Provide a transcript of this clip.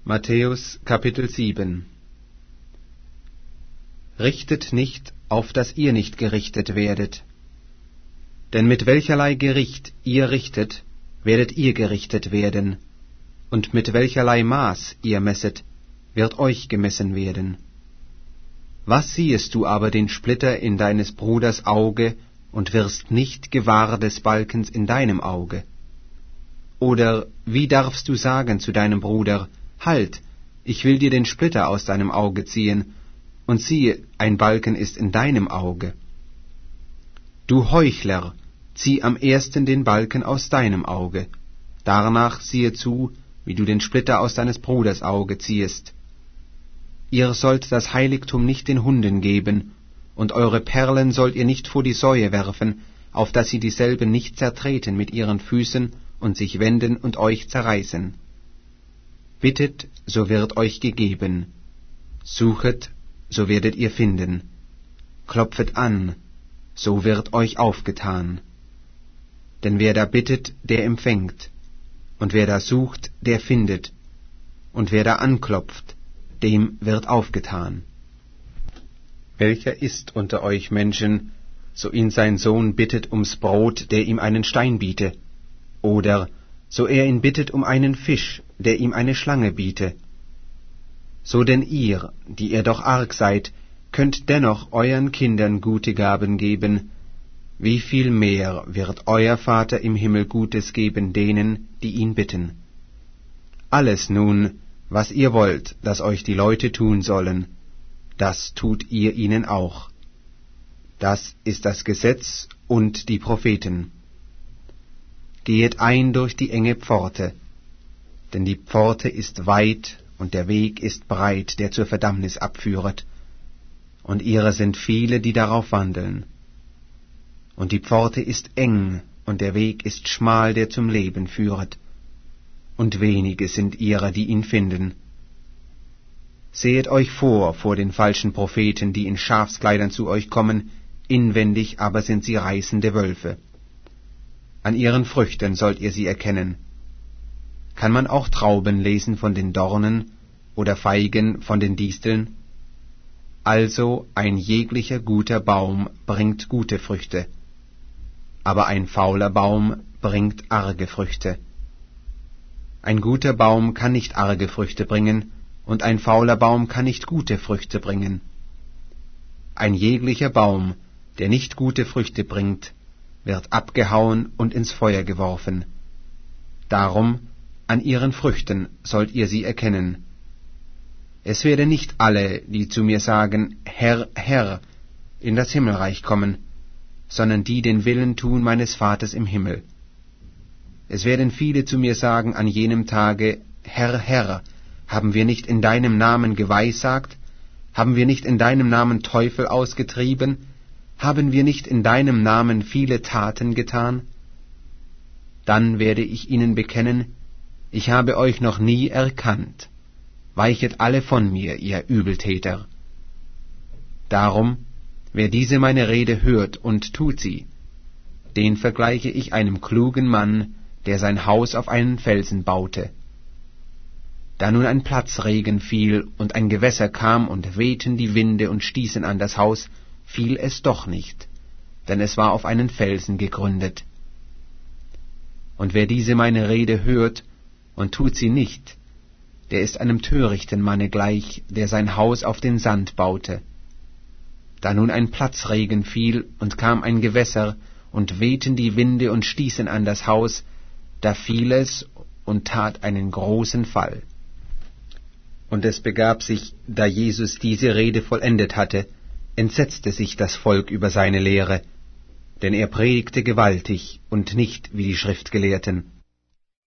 Matthäus Kapitel 7. Richtet nicht, auf dass ihr nicht gerichtet werdet. Denn mit welcherlei Gericht ihr richtet, werdet ihr gerichtet werden, und mit welcherlei Maß ihr messet, wird euch gemessen werden. Was siehest du aber den Splitter in deines Bruders Auge, und wirst nicht gewahr des Balkens in deinem Auge? Oder wie darfst du sagen zu deinem Bruder, Halt, ich will dir den Splitter aus deinem Auge ziehen, und siehe, ein Balken ist in deinem Auge. Du Heuchler, zieh am ersten den Balken aus deinem Auge, danach siehe zu, wie du den Splitter aus deines Bruders Auge ziehest. Ihr sollt das Heiligtum nicht den Hunden geben, und eure Perlen sollt ihr nicht vor die Säue werfen, auf dass sie dieselben nicht zertreten mit ihren Füßen und sich wenden und euch zerreißen. Bittet, so wird euch gegeben. Suchet, so werdet ihr finden. Klopfet an, so wird euch aufgetan. Denn wer da bittet, der empfängt, und wer da sucht, der findet, und wer da anklopft, dem wird aufgetan. Welcher ist unter euch Menschen, so ihn sein Sohn bittet ums Brot, der ihm einen Stein biete? Oder so er ihn bittet um einen Fisch, der ihm eine Schlange biete? So denn ihr, die ihr doch arg seid, könnt dennoch euren Kindern gute Gaben geben, wie viel mehr wird euer Vater im Himmel Gutes geben denen, die ihn bitten. Alles nun, was ihr wollt, dass euch die Leute tun sollen, das tut ihr ihnen auch. Das ist das Gesetz und die Propheten. Gehet ein durch die enge Pforte, denn die Pforte ist weit und der Weg ist breit, der zur Verdammnis abführet, und ihrer sind viele, die darauf wandeln. Und die Pforte ist eng und der Weg ist schmal, der zum Leben führet, und wenige sind ihrer, die ihn finden. Sehet euch vor den falschen Propheten, die in Schafskleidern zu euch kommen, inwendig aber sind sie reißende Wölfe. An ihren Früchten sollt ihr sie erkennen. Kann man auch Trauben lesen von den Dornen oder Feigen von den Disteln? Also ein jeglicher guter Baum bringt gute Früchte, aber ein fauler Baum bringt arge Früchte. Ein guter Baum kann nicht arge Früchte bringen, und ein fauler Baum kann nicht gute Früchte bringen. Ein jeglicher Baum, der nicht gute Früchte bringt, wird abgehauen und ins Feuer geworfen. Darum, an ihren Früchten sollt ihr sie erkennen. Es werden nicht alle, die zu mir sagen, Herr, Herr, in das Himmelreich kommen, sondern die den Willen tun meines Vaters im Himmel. Es werden viele zu mir sagen an jenem Tage, Herr, Herr, haben wir nicht in deinem Namen geweissagt? Haben wir nicht in deinem Namen Teufel ausgetrieben? Haben wir nicht in deinem Namen viele Taten getan? Dann werde ich ihnen bekennen, ich habe euch noch nie erkannt. Weichet alle von mir, ihr Übeltäter. Darum, wer diese meine Rede hört und tut sie, den vergleiche ich einem klugen Mann, der sein Haus auf einen Felsen baute. Da nun ein Platzregen fiel und ein Gewässer kam und wehten die Winde und stießen an das Haus, fiel es doch nicht, denn es war auf einen Felsen gegründet. Und wer diese meine Rede hört und tut sie nicht, der ist einem törichten Manne gleich, der sein Haus auf den Sand baute. Da nun ein Platzregen fiel und kam ein Gewässer und wehten die Winde und stießen an das Haus, da fiel es und tat einen großen Fall. Und es begab sich, da Jesus diese Rede vollendet hatte, entsetzte sich das Volk über seine Lehre, denn er predigte gewaltig und nicht wie die Schriftgelehrten.